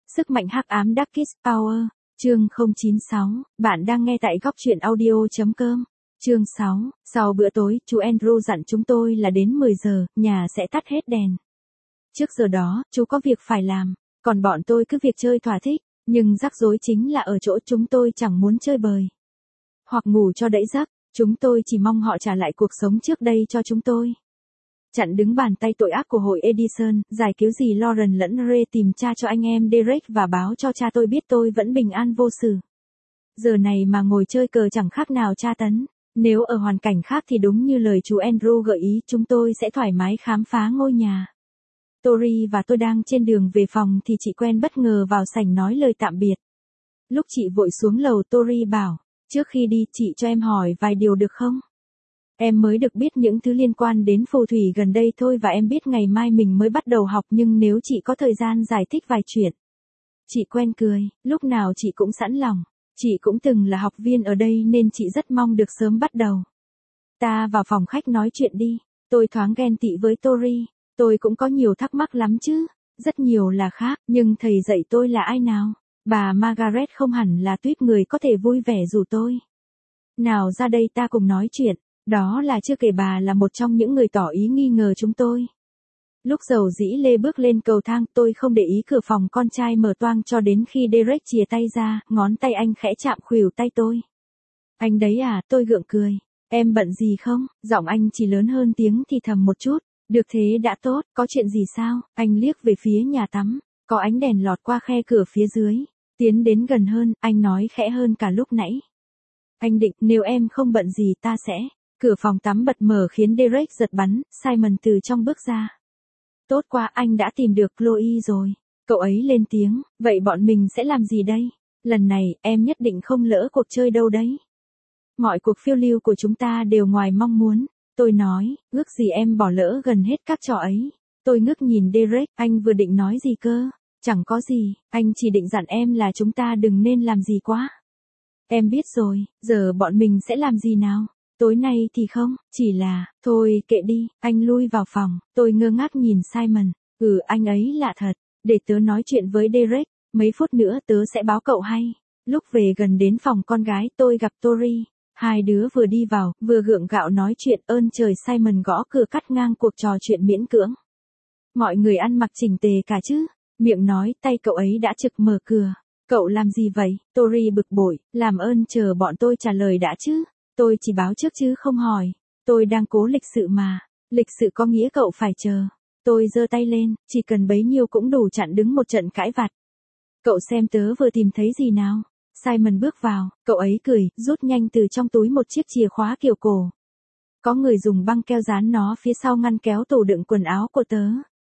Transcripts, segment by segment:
Sức mạnh hắc ám Darkest Power, chương 096, bạn đang nghe tại góc truyện audio.com. Chương 6, sau bữa tối, chú Andrew dặn chúng tôi là đến 10 giờ, nhà sẽ tắt hết đèn. Trước giờ đó, chú có việc phải làm, còn bọn tôi cứ việc chơi thỏa thích, nhưng rắc rối chính là ở chỗ chúng tôi chẳng muốn chơi bời. Hoặc ngủ cho đẫy giấc, chúng tôi chỉ mong họ trả lại cuộc sống trước đây cho chúng tôi. Chặn đứng bàn tay tội ác của hội Edison, giải cứu dì Lauren lẫn Ray tìm cha cho anh em Derek và báo cho cha tôi biết tôi vẫn bình an vô sự. Giờ này mà ngồi chơi cờ chẳng khác nào tra tấn. Nếu ở hoàn cảnh khác thì đúng như lời chú Andrew gợi ý, chúng tôi sẽ thoải mái khám phá ngôi nhà. Tori và tôi đang trên đường về phòng thì chị quen bất ngờ vào sảnh nói lời tạm biệt. Lúc chị vội xuống lầu, Tori bảo, trước khi đi chị cho em hỏi vài điều được không? Em mới được biết những thứ liên quan đến phù thủy gần đây thôi và em biết ngày mai mình mới bắt đầu học, nhưng nếu chị có thời gian giải thích vài chuyện. Chị quen cười, lúc nào chị cũng sẵn lòng. Chị cũng từng là học viên ở đây nên chị rất mong được sớm bắt đầu. Ta vào phòng khách nói chuyện đi. Tôi thoáng ghen tị với Tori. Tôi cũng có nhiều thắc mắc lắm chứ. Rất nhiều là khác, nhưng thầy dạy tôi là ai nào? Bà Margaret không hẳn là tuýp người có thể vui vẻ rủ tôi. Nào ra đây ta cùng nói chuyện. Đó là chưa kể bà là một trong những người tỏ ý nghi ngờ chúng tôi. Lúc Dầu Dĩ Lê bước lên cầu thang, tôi không để ý cửa phòng con trai mở toang cho đến khi Derek chìa tay ra, ngón tay anh khẽ chạm khuỷu tay tôi. Anh đấy à, tôi gượng cười. Em bận gì không? Giọng anh chỉ lớn hơn tiếng thì thầm một chút. Được thế đã tốt, có chuyện gì sao? Anh liếc về phía nhà tắm, có ánh đèn lọt qua khe cửa phía dưới. Tiến đến gần hơn, anh nói khẽ hơn cả lúc nãy. Anh định, nếu em không bận gì ta sẽ... Cửa phòng tắm bật mở khiến Derek giật bắn, Simon từ trong bước ra. Tốt quá, anh đã tìm được Chloe rồi. Cậu ấy lên tiếng, vậy bọn mình sẽ làm gì đây? Lần này, em nhất định không lỡ cuộc chơi đâu đấy. Mọi cuộc phiêu lưu của chúng ta đều ngoài mong muốn. Tôi nói, ước gì em bỏ lỡ gần hết các trò ấy. Tôi ngước nhìn Derek, anh vừa định nói gì cơ? Chẳng có gì, anh chỉ định dặn em là chúng ta đừng nên làm gì quá. Em biết rồi, giờ bọn mình sẽ làm gì nào? Tối nay thì không, chỉ là, thôi kệ đi, anh lui vào phòng, tôi ngơ ngác nhìn Simon, anh ấy lạ thật, để tớ nói chuyện với Derek, mấy phút nữa tớ sẽ báo cậu hay. Lúc về gần đến phòng con gái tôi gặp Tori, hai đứa vừa đi vào, vừa gượng gạo nói chuyện. Ơn trời, Simon gõ cửa cắt ngang cuộc trò chuyện miễn cưỡng. Mọi người ăn mặc chỉnh tề cả chứ, miệng nói, tay cậu ấy đã trực mở cửa. Cậu làm gì vậy? Tori bực bội, làm ơn chờ bọn tôi trả lời đã chứ. Tôi chỉ báo trước chứ không hỏi. Tôi đang cố lịch sự mà. Lịch sự có nghĩa cậu phải chờ. Tôi giơ tay lên, chỉ cần bấy nhiêu cũng đủ chặn đứng một trận cãi vặt. Cậu xem tớ vừa tìm thấy gì nào? Simon bước vào, cậu ấy cười, rút nhanh từ trong túi một chiếc chìa khóa kiểu cổ. Có người dùng băng keo dán nó phía sau ngăn kéo tủ đựng quần áo của tớ.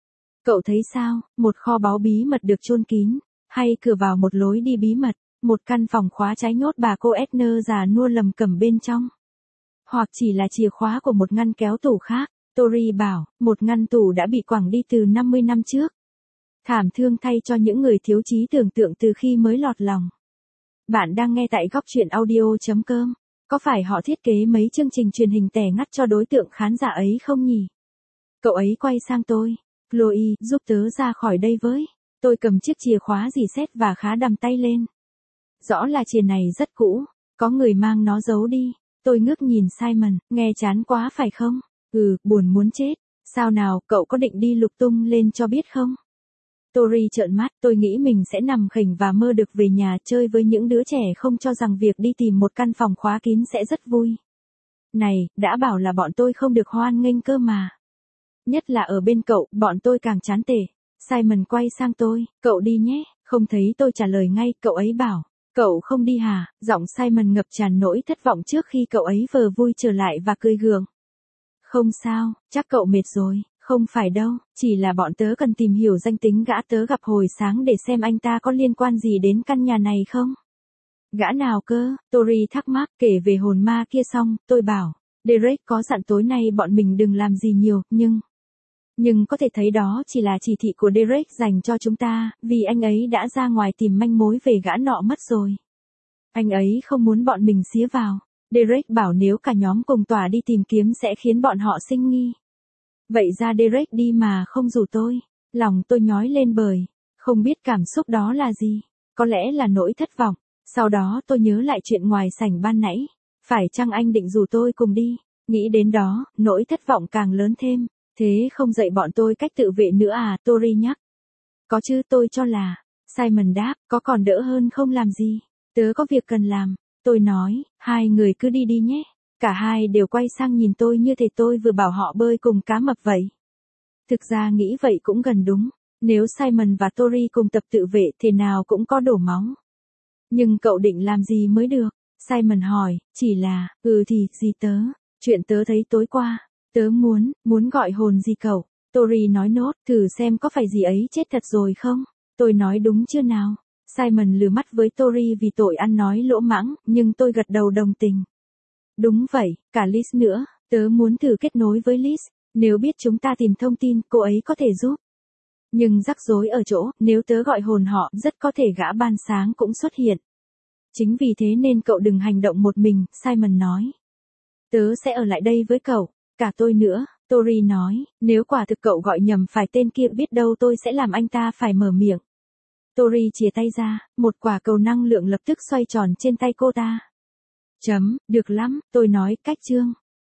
Cậu thấy sao? Một kho báu bí mật được chôn kín, hay cửa vào một lối đi bí mật. Một căn phòng khóa trái nhốt bà cô Edner già nua lầm cẩm bên trong. Hoặc chỉ là chìa khóa của một ngăn kéo tủ khác. Tori bảo, một ngăn tủ đã bị quẳng đi từ 50 năm trước. Thảm thương thay cho những người thiếu trí tưởng tượng từ khi mới lọt lòng. Bạn đang nghe tại góc truyện audio.com. Có phải họ thiết kế mấy chương trình truyền hình tẻ ngắt cho đối tượng khán giả ấy không nhỉ? Cậu ấy quay sang tôi. Chloe, giúp tớ ra khỏi đây với. Tôi cầm chiếc chìa khóa dì xét và khá đầm tay lên. Rõ là chìa này rất cũ, có người mang nó giấu đi. Tôi ngước nhìn Simon, nghe chán quá phải không? Buồn muốn chết. Sao nào, cậu có định đi lục tung lên cho biết không? Tori trợn mắt, tôi nghĩ mình sẽ nằm khỉnh và mơ được về nhà chơi với những đứa trẻ không cho rằng việc đi tìm một căn phòng khóa kín sẽ rất vui. Này, đã bảo là bọn tôi không được hoan nghênh cơ mà. Nhất là ở bên cậu, bọn tôi càng chán tệ. Simon quay sang tôi, cậu đi nhé. Không thấy tôi trả lời ngay, cậu ấy bảo. Cậu không đi hả? Giọng Simon ngập tràn nỗi thất vọng trước khi cậu ấy vờ vui trở lại và cười gượng. Không sao, chắc cậu mệt rồi. Không phải đâu, chỉ là bọn tớ cần tìm hiểu danh tính gã tớ gặp hồi sáng để xem anh ta có liên quan gì đến căn nhà này không. Gã nào cơ? Tori thắc mắc. Kể về hồn ma kia xong, tôi bảo, Derek có dặn tối nay bọn mình đừng làm gì nhiều, nhưng có thể thấy đó chỉ là chỉ thị của Derek dành cho chúng ta, vì anh ấy đã ra ngoài tìm manh mối về gã nọ mất rồi. Anh ấy không muốn bọn mình xía vào. Derek bảo nếu cả nhóm cùng tỏa đi tìm kiếm sẽ khiến bọn họ sinh nghi. Vậy ra Derek đi mà không rủ tôi. Lòng tôi nhói lên bởi Không biết cảm xúc đó là gì, có lẽ là nỗi thất vọng. Sau đó tôi nhớ lại chuyện ngoài sảnh ban nãy. Phải chăng anh định rủ tôi cùng đi? Nghĩ đến đó, nỗi thất vọng càng lớn thêm. Thế không dạy bọn tôi cách tự vệ nữa à? Tori nhắc. Có chứ, tôi cho là. Simon đáp, có còn đỡ hơn không làm gì. Tớ có việc cần làm. Tôi nói, hai người cứ đi đi nhé. Cả hai đều quay sang nhìn tôi như thể tôi vừa bảo họ bơi cùng cá mập vậy. Thực ra nghĩ vậy cũng gần đúng. Nếu Simon và Tori cùng tập tự vệ thì nào cũng có đổ máu. Nhưng cậu định làm gì mới được? Simon hỏi, chỉ là, thì, gì tớ? Chuyện tớ thấy tối qua. Tớ muốn gọi hồn gì cậu? Tori nói nốt, thử xem có phải gì ấy chết thật rồi không? Tôi nói đúng chưa nào? Simon lừa mắt với Tori vì tội ăn nói lỗ mãng, nhưng tôi gật đầu đồng tình. Đúng vậy, cả Liz nữa, tớ muốn thử kết nối với Liz. Nếu biết chúng ta tìm thông tin, cô ấy có thể giúp. Nhưng rắc rối ở chỗ, nếu tớ gọi hồn họ, rất có thể gã ban sáng cũng xuất hiện. Chính vì thế nên cậu đừng hành động một mình, Simon nói. Tớ sẽ ở lại đây với cậu, cả tôi nữa, Tori nói, nếu quả thực cậu gọi nhầm phải tên kia biết đâu tôi sẽ làm anh ta phải mở miệng. Tori chìa tay ra, một quả cầu năng lượng lập tức xoay tròn trên tay cô ta. Được lắm, tôi nói, cách chương.